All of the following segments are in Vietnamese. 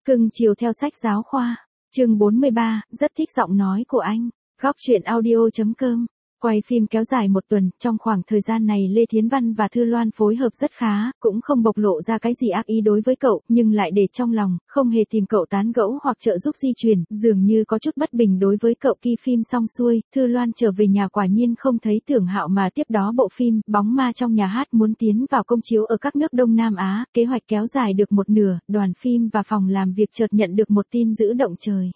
Cưng chiều theo sách giáo khoa. Chương 43, rất thích giọng nói của anh. Góc truyện audio.com. Quay phim kéo dài một tuần, trong khoảng thời gian này Lê Thiến Văn và Thư Loan phối hợp rất khá, cũng không bộc lộ ra cái gì ác ý đối với cậu, nhưng lại để trong lòng, không hề tìm cậu tán gẫu hoặc trợ giúp di chuyển, dường như có chút bất bình đối với cậu. Khi phim xong xuôi, Thư Loan trở về nhà quả nhiên không thấy Tưởng Hạo mà tiếp đó bộ phim Bóng Ma trong nhà hát muốn tiến vào công chiếu ở các nước Đông Nam Á, kế hoạch kéo dài được một nửa, đoàn phim và phòng làm việc chợt nhận được một tin dữ động trời.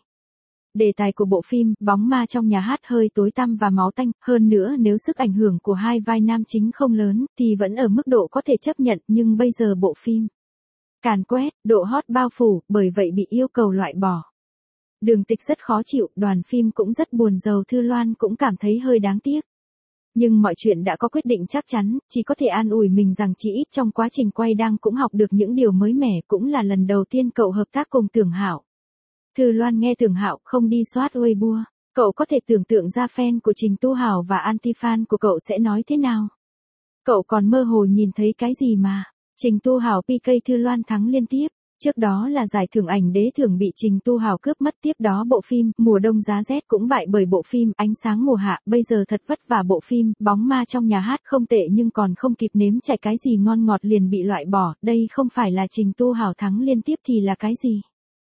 Đề tài của bộ phim Bóng Ma trong nhà hát hơi tối tăm và máu tanh, hơn nữa nếu sức ảnh hưởng của hai vai nam chính không lớn, thì vẫn ở mức độ có thể chấp nhận, nhưng bây giờ bộ phim càn quét, độ hot bao phủ, bởi vậy bị yêu cầu loại bỏ. Đường Tịch rất khó chịu, đoàn phim cũng rất buồn rầu, Thư Loan cũng cảm thấy hơi đáng tiếc. Nhưng mọi chuyện đã có quyết định chắc chắn, chỉ có thể an ủi mình rằng chỉ ít trong quá trình quay đang cũng học được những điều mới mẻ, cũng là lần đầu tiên cậu hợp tác cùng Tưởng Hạo. Thư Loan nghe Tưởng Hạo không đi soát Weibo, cậu có thể tưởng tượng ra fan của Trình Tu Hào và anti-fan của cậu sẽ nói thế nào. Cậu còn mơ hồ nhìn thấy cái gì mà, Trình Tu Hào PK Thư Loan thắng liên tiếp, trước đó là giải thưởng ảnh đế thưởng bị Trình Tu Hào cướp mất, tiếp đó bộ phim Mùa Đông Giá Rét cũng bại bởi bộ phim Ánh Sáng Mùa Hạ, bây giờ thật vất vả bộ phim Bóng Ma trong nhà hát không tệ nhưng còn không kịp nếm trải cái gì ngon ngọt liền bị loại bỏ, đây không phải là Trình Tu Hào thắng liên tiếp thì là cái gì?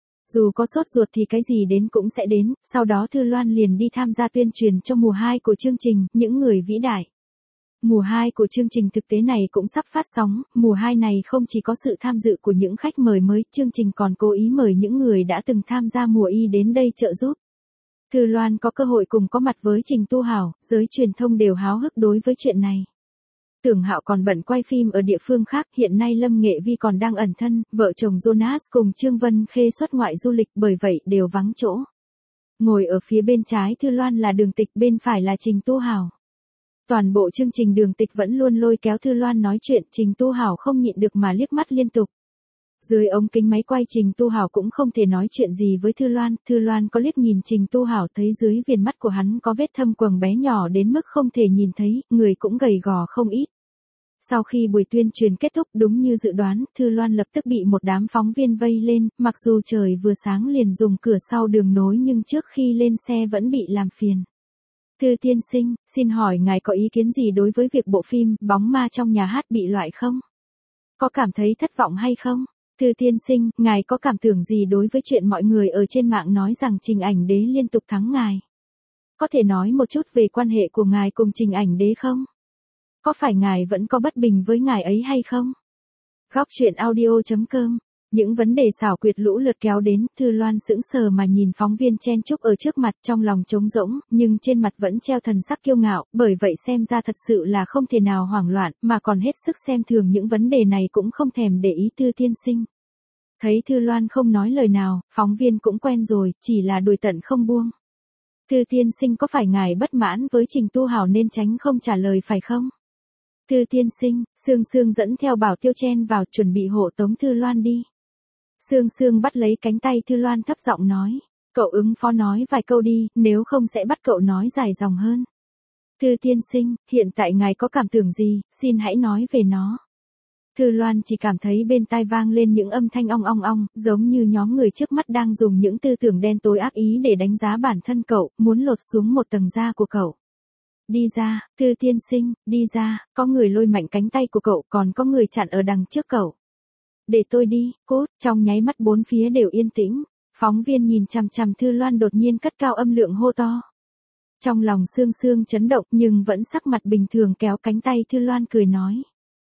Dù có sốt ruột thì cái gì đến cũng sẽ đến, sau đó Thư Loan liền đi tham gia tuyên truyền cho mùa 2 của chương trình, Những Người Vĩ Đại. Mùa 2 của chương trình thực tế này cũng sắp phát sóng, mùa 2 này không chỉ có sự tham dự của những khách mời mới, chương trình còn cố ý mời những người đã từng tham gia mùa Y đến đây trợ giúp. Thư Loan có cơ hội cùng có mặt với Trình Tu Hào, giới truyền thông đều háo hức đối với chuyện này. Tưởng Hạo còn bận quay phim ở địa phương khác, hiện nay Lâm Nghệ Vi còn đang ẩn thân, vợ chồng Jonas cùng Trương Vân Khê xuất ngoại du lịch, bởi vậy đều vắng chỗ. Ngồi ở phía bên trái Thư Loan là Đường Tịch, bên phải là Trình Tu Hào. Toàn bộ chương trình Đường Tịch vẫn luôn lôi kéo Thư Loan nói chuyện, Trình Tu Hào không nhịn được mà liếc mắt liên tục. Dưới ống kính máy quay Trình Tu Hào cũng không thể nói chuyện gì với Thư Loan có liếc nhìn Trình Tu Hào thấy dưới viền mắt của hắn có vết thâm quầng bé nhỏ đến mức không thể nhìn thấy, người cũng gầy gò không ít. Sau khi buổi tuyên truyền kết thúc đúng như dự đoán, Thư Loan lập tức bị một đám phóng viên vây lên, mặc dù trời vừa sáng liền dùng cửa sau đường nối nhưng trước khi lên xe vẫn bị làm phiền. Thư tiên sinh, xin hỏi ngài có ý kiến gì đối với việc bộ phim Bóng Ma trong nhà hát bị loại không? Có cảm thấy thất vọng hay không? Thư tiên sinh, ngài có cảm tưởng gì đối với chuyện mọi người ở trên mạng nói rằng Trình Ảnh Đế liên tục thắng ngài? Có thể nói một chút về quan hệ của ngài cùng Trình Ảnh Đế không? Có phải ngài vẫn có bất bình với ngài ấy hay không? Góc truyện audio.com. Những vấn đề xảo quyệt lũ lượt kéo đến, Thư Loan sững sờ mà nhìn phóng viên chen chúc ở trước mặt, trong lòng trống rỗng, nhưng trên mặt vẫn treo thần sắc kiêu ngạo, bởi vậy xem ra thật sự là không thể nào hoảng loạn, mà còn hết sức xem thường những vấn đề này cũng không thèm để ý Thư tiên sinh. Thấy Thư Loan không nói lời nào, phóng viên cũng quen rồi, chỉ là đuổi tận không buông. Thư tiên sinh, có phải ngài bất mãn với Trình Tu Hào nên tránh không trả lời phải không? Thư tiên sinh, Sương Sương dẫn theo Bảo Tiêu chen vào, chuẩn bị hộ tống Thư Loan đi. Sương Sương bắt lấy cánh tay Thư Loan thấp giọng nói, cậu ứng phó nói vài câu đi, nếu không sẽ bắt cậu nói dài dòng hơn. Thư tiên sinh, hiện tại ngài có cảm tưởng gì, xin hãy nói về nó. Thư Loan chỉ cảm thấy bên tai vang lên những âm thanh ong ong ong, giống như nhóm người trước mắt đang dùng những tư tưởng đen tối ác ý để đánh giá bản thân cậu, muốn lột xuống một tầng da của cậu. Đi ra, Thư tiên sinh, đi ra, có người lôi mạnh cánh tay của cậu, còn có người chặn ở đằng trước cậu. Để tôi đi, cút, trong nháy mắt bốn phía đều yên tĩnh, phóng viên nhìn chằm chằm Thư Loan đột nhiên cất cao âm lượng hô to. Trong lòng Sương Sương chấn động nhưng vẫn sắc mặt bình thường kéo cánh tay Thư Loan cười nói.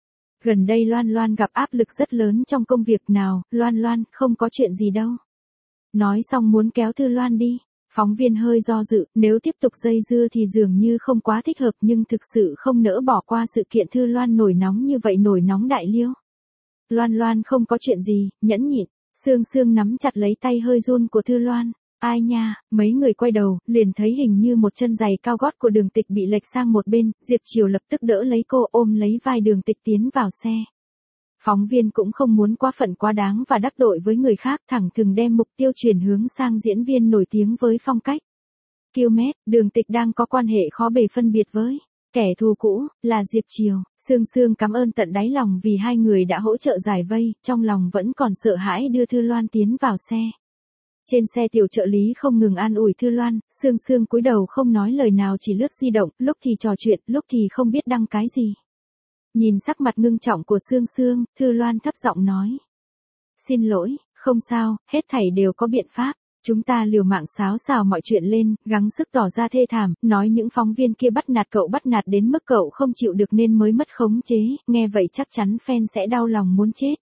Gần đây Loan gặp áp lực rất lớn trong công việc nào, Loan, không có chuyện gì đâu. Nói xong muốn kéo Thư Loan đi. Phóng viên hơi do dự, nếu tiếp tục dây dưa thì dường như không quá thích hợp nhưng thực sự không nỡ bỏ qua sự kiện Thư Loan nổi nóng như vậy, nổi nóng đại liêu. Loan không có chuyện gì, nhẫn nhịn, Sương Sương nắm chặt lấy tay hơi run của Thư Loan. Ai nha, mấy người quay đầu, liền thấy hình như một chân giày cao gót của Đường Tịch bị lệch sang một bên, Diệp Triều lập tức đỡ lấy cô ôm lấy vai Đường Tịch tiến vào xe. Phóng viên cũng không muốn quá phận quá đáng và đắc tội với người khác, thẳng thừng đem mục tiêu chuyển hướng sang diễn viên nổi tiếng với phong cách Kill Met. Đường Tịch đang có quan hệ khó bề phân biệt với Kẻ thù cũ, là Diệp Triều, Sương Sương cảm ơn tận đáy lòng vì hai người đã hỗ trợ giải vây, trong lòng vẫn còn sợ hãi đưa Thư Loan tiến vào xe. Trên xe tiểu trợ lý không ngừng an ủi Thư Loan, Sương Sương cúi đầu không nói lời nào chỉ lướt di động, lúc thì trò chuyện, lúc thì không biết đăng cái gì. Nhìn sắc mặt ngưng trọng của Sương Sương, Thư Loan thấp giọng nói. Xin lỗi, không sao, hết thảy đều có biện pháp. Chúng ta liều mạng xáo xào mọi chuyện lên, gắng sức tỏ ra thê thảm, nói những phóng viên kia bắt nạt đến mức cậu không chịu được nên mới mất khống chế, nghe vậy chắc chắn fan sẽ đau lòng muốn chết.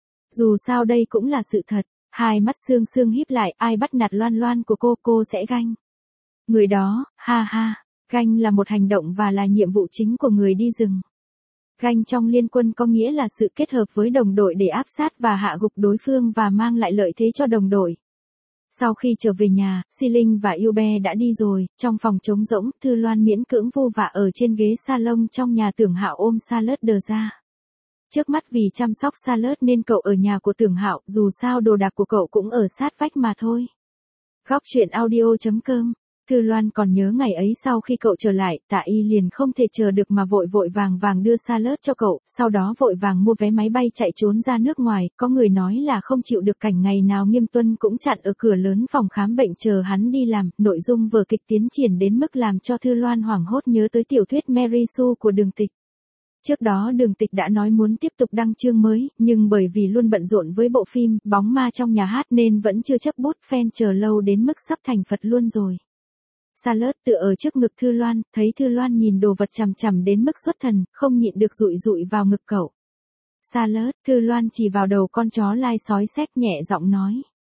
Dù sao đây cũng là sự thật, hai mắt Sương Sương híp lại, ai bắt nạt Loan Loan của cô sẽ ganh. Người đó, ha ha, ganh là một hành động và là nhiệm vụ chính của người đi rừng. Ganh trong liên quân có nghĩa là sự kết hợp với đồng đội để áp sát và hạ gục đối phương và mang lại lợi thế cho đồng đội. Sau khi trở về nhà, Si Linh và Yube đã đi rồi, trong phòng trống rỗng, Thư Loan miễn cưỡng vu vạ ở trên ghế salon trong nhà Tưởng Hạo ôm Salad đờ ra. Trước mắt vì chăm sóc Salad nên cậu ở nhà của Tưởng Hạo, dù sao đồ đạc của cậu cũng ở sát vách mà thôi. Góc truyện audio.com. Thư Loan còn nhớ ngày ấy sau khi cậu trở lại, Tạ Y liền không thể chờ được mà vội vàng đưa Salad cho cậu, sau đó vội vàng mua vé máy bay chạy trốn ra nước ngoài, có người nói là không chịu được cảnh ngày nào Nghiêm Tuân cũng chặn ở cửa lớn phòng khám bệnh chờ hắn đi làm, nội dung vở kịch tiến triển đến mức làm cho Thư Loan hoảng hốt nhớ tới tiểu thuyết Mary Sue của Đường Tịch. Trước đó Đường Tịch đã nói muốn tiếp tục đăng chương mới, nhưng bởi vì luôn bận rộn với bộ phim Bóng Ma trong nhà hát nên vẫn chưa chấp bút, fan chờ lâu đến mức sắp thành Phật luôn rồi. Salad tựa ở trước ngực Thư Loan, thấy Thư Loan nhìn đồ vật chằm đến mức xuất thần, không nhịn được dụi vào ngực cậu. Salad, Thư Loan chỉ vào đầu con chó lai sói xách nhẹ giọng nói.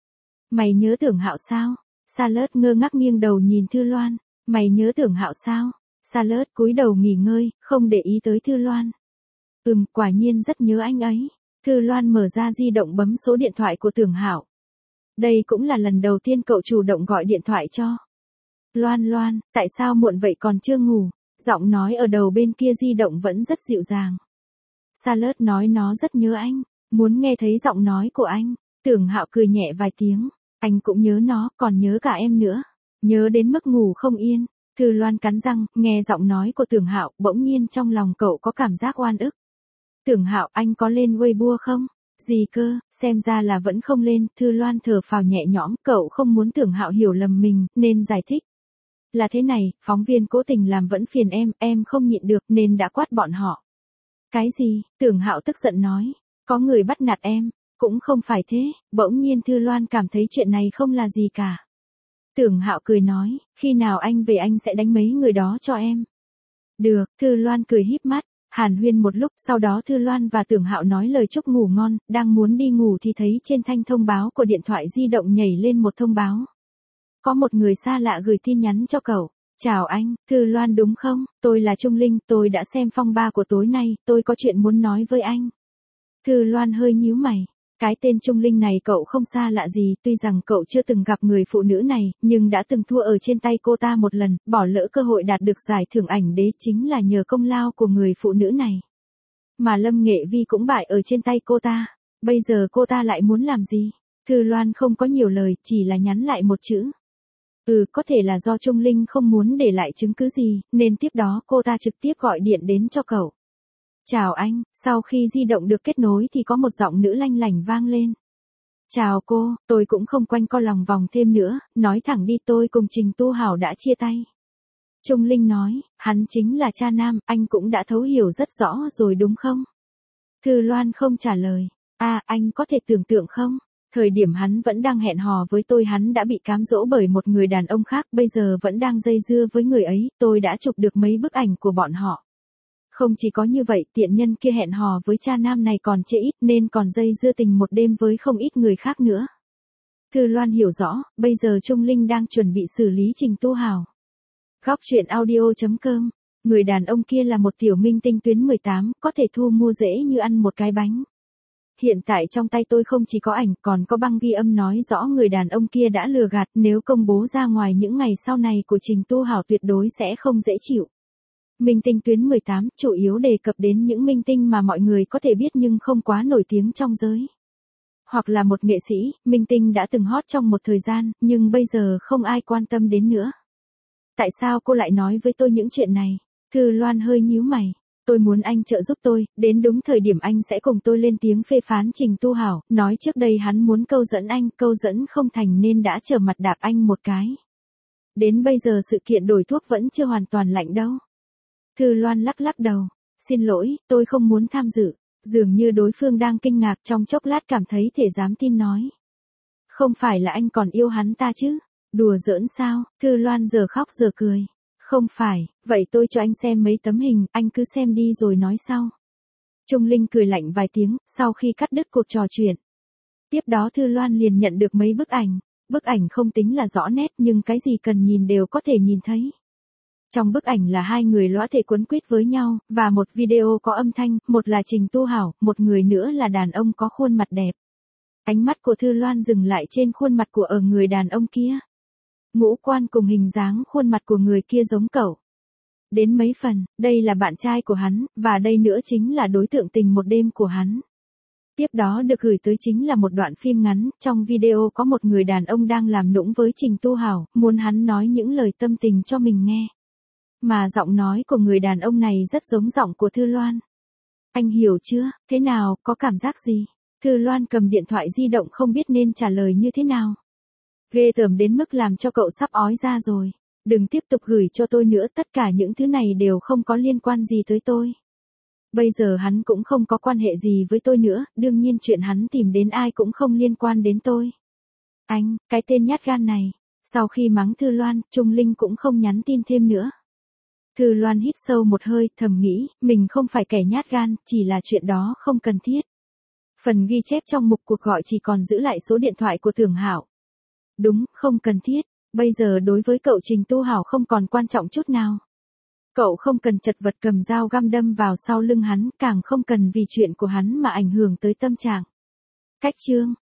Mày nhớ Tưởng Hạo sao? Salad ngơ ngác nghiêng đầu nhìn Thư Loan. Mày nhớ Tưởng Hạo sao? Salad cúi đầu nghỉ ngơi, không để ý tới Thư Loan. Quả nhiên rất nhớ anh ấy. Thư Loan mở ra di động bấm số điện thoại của Tưởng Hạo. Đây cũng là lần đầu tiên cậu chủ động gọi điện thoại cho. Loan, tại sao muộn vậy còn chưa ngủ? Giọng nói ở đầu bên kia di động vẫn rất dịu dàng. Salad nói nó rất nhớ anh, muốn nghe thấy giọng nói của anh. Tưởng Hạo cười nhẹ vài tiếng, anh cũng nhớ nó, còn nhớ cả em nữa. Nhớ đến mức ngủ không yên. Thư Loan cắn răng, nghe giọng nói của Tưởng Hạo, bỗng nhiên trong lòng cậu có cảm giác oan ức. Tưởng Hạo, anh có lên Weibo không? Gì cơ, xem ra là vẫn không lên. Thư Loan thở phào nhẹ nhõm, cậu không muốn Tưởng Hạo hiểu lầm mình, nên giải thích. Là thế này, phóng viên cố tình làm vẫn phiền em không nhịn được nên đã quát bọn họ. Cái gì? Tưởng Hạo tức giận nói. Có người bắt nạt em, cũng không phải thế. Bỗng nhiên Thư Loan cảm thấy chuyện này không là gì cả. Tưởng Hạo cười nói, khi nào anh về anh sẽ đánh mấy người đó cho em. Được, Thư Loan cười híp mắt, hàn huyên một lúc, sau đó Thư Loan và Tưởng Hạo nói lời chúc ngủ ngon, đang muốn đi ngủ thì thấy trên thanh thông báo của điện thoại di động nhảy lên một thông báo. Có một người xa lạ gửi tin nhắn cho cậu. Chào anh, Thư Loan đúng không? Tôi là Trung Linh, tôi đã xem phong ba của tối nay, tôi có chuyện muốn nói với anh. Thư Loan hơi nhíu mày. Cái tên Trung Linh này cậu không xa lạ gì, tuy rằng cậu chưa từng gặp người phụ nữ này, nhưng đã từng thua ở trên tay cô ta một lần, bỏ lỡ cơ hội đạt được giải thưởng ảnh đế chính là nhờ công lao của người phụ nữ này. Mà Lâm Nghệ Vi cũng bại ở trên tay cô ta, bây giờ cô ta lại muốn làm gì? Thư Loan không có nhiều lời, chỉ là nhắn lại một chữ. Có thể là do Trung Linh không muốn để lại chứng cứ gì, nên tiếp đó cô ta trực tiếp gọi điện đến cho cậu. Chào anh, sau khi di động được kết nối thì có một giọng nữ lanh lảnh vang lên. Chào cô, tôi cũng không quanh co lòng vòng thêm nữa, nói thẳng đi, tôi cùng Trình Tu Hảo đã chia tay. Trung Linh nói, hắn chính là cha nam, anh cũng đã thấu hiểu rất rõ rồi đúng không? Thư Loan không trả lời. Anh có thể tưởng tượng không? Thời điểm hắn vẫn đang hẹn hò với tôi hắn đã bị cám dỗ bởi một người đàn ông khác, bây giờ vẫn đang dây dưa với người ấy, tôi đã chụp được mấy bức ảnh của bọn họ. Không chỉ có như vậy, tiện nhân kia hẹn hò với cha nam này còn chê ít nên còn dây dưa tình một đêm với không ít người khác nữa. Thư Loan hiểu rõ, bây giờ Trung Linh đang chuẩn bị xử lý Trình Tu Hảo. Góc truyện audio.com. Người đàn ông kia là một tiểu minh tinh tuyến 18, có thể thu mua dễ như ăn một cái bánh. Hiện tại trong tay tôi không chỉ có ảnh, còn có băng ghi âm nói rõ người đàn ông kia đã lừa gạt, nếu công bố ra ngoài những ngày sau này của Trình Tu Hảo tuyệt đối sẽ không dễ chịu. Minh tinh tuyến 18 chủ yếu đề cập đến những minh tinh mà mọi người có thể biết nhưng không quá nổi tiếng trong giới. Hoặc là một nghệ sĩ, minh tinh đã từng hot trong một thời gian, nhưng bây giờ không ai quan tâm đến nữa. Tại sao cô lại nói với tôi những chuyện này? Thư Loan hơi nhíu mày. Tôi muốn anh trợ giúp tôi, đến đúng thời điểm anh sẽ cùng tôi lên tiếng phê phán Trình Tu Hảo, nói trước đây hắn muốn câu dẫn anh, câu dẫn không thành nên đã trở mặt đạp anh một cái. Đến bây giờ sự kiện đổi thuốc vẫn chưa hoàn toàn lạnh đâu. Thư Loan lắc lắc đầu. Xin lỗi, tôi không muốn tham dự. Dường như đối phương đang kinh ngạc, trong chốc lát cảm thấy thể dám tin nói. Không phải là anh còn yêu hắn ta chứ? Đùa giỡn sao? Thư Loan giờ khóc giờ cười. Không phải, vậy tôi cho anh xem mấy tấm hình, anh cứ xem đi rồi nói sau. Trung Linh cười lạnh vài tiếng, sau khi cắt đứt cuộc trò chuyện. Tiếp đó Thư Loan liền nhận được mấy bức ảnh. Bức ảnh không tính là rõ nét nhưng cái gì cần nhìn đều có thể nhìn thấy. Trong bức ảnh là hai người lõa thể quấn quýt với nhau, và một video có âm thanh, một là Trình Tu Hảo, một người nữa là đàn ông có khuôn mặt đẹp. Ánh mắt của Thư Loan dừng lại trên khuôn mặt của người đàn ông kia. Ngũ quan cùng hình dáng khuôn mặt của người kia giống cậu. Đến mấy phần, đây là bạn trai của hắn, và đây nữa chính là đối tượng tình một đêm của hắn. Tiếp đó được gửi tới chính là một đoạn phim ngắn, trong video có một người đàn ông đang làm nũng với Trình Tu Hảo, muốn hắn nói những lời tâm tình cho mình nghe. Mà giọng nói của người đàn ông này rất giống giọng của Thư Loan. Anh hiểu chưa, thế nào, có cảm giác gì? Thư Loan cầm điện thoại di động không biết nên trả lời như thế nào. Ghê tởm đến mức làm cho cậu sắp ói ra rồi. Đừng tiếp tục gửi cho tôi nữa, tất cả những thứ này đều không có liên quan gì tới tôi. Bây giờ hắn cũng không có quan hệ gì với tôi nữa, đương nhiên chuyện hắn tìm đến ai cũng không liên quan đến tôi. Anh, cái tên nhát gan này. Sau khi mắng Thư Loan, Trung Linh cũng không nhắn tin thêm nữa. Thư Loan hít sâu một hơi, thầm nghĩ, mình không phải kẻ nhát gan, chỉ là chuyện đó không cần thiết. Phần ghi chép trong mục cuộc gọi chỉ còn giữ lại số điện thoại của Tưởng Hảo. Đúng, không cần thiết. Bây giờ đối với cậu Trình Tu Hảo không còn quan trọng chút nào. Cậu không cần chật vật cầm dao găm đâm vào sau lưng hắn, càng không cần vì chuyện của hắn mà ảnh hưởng tới tâm trạng. Cách chương